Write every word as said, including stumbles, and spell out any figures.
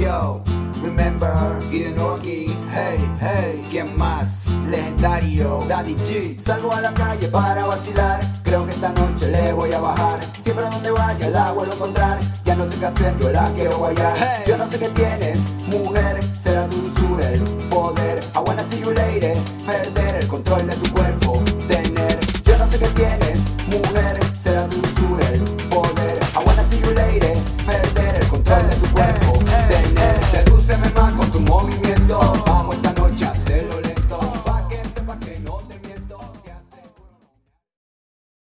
Yo, remember, y de nuevo aquí, hey, hey, ¿quién más? Legendario, Daddy G. Salgo a la calle para vacilar, creo que esta noche le voy a bajar. Siempre a donde vaya la vuelvo a encontrar, ya no sé qué hacer, yo la quiero guayar. Hey. Yo no sé qué tienes, mujer, será tu dulzura el poder. I wanna see you later, perder el control de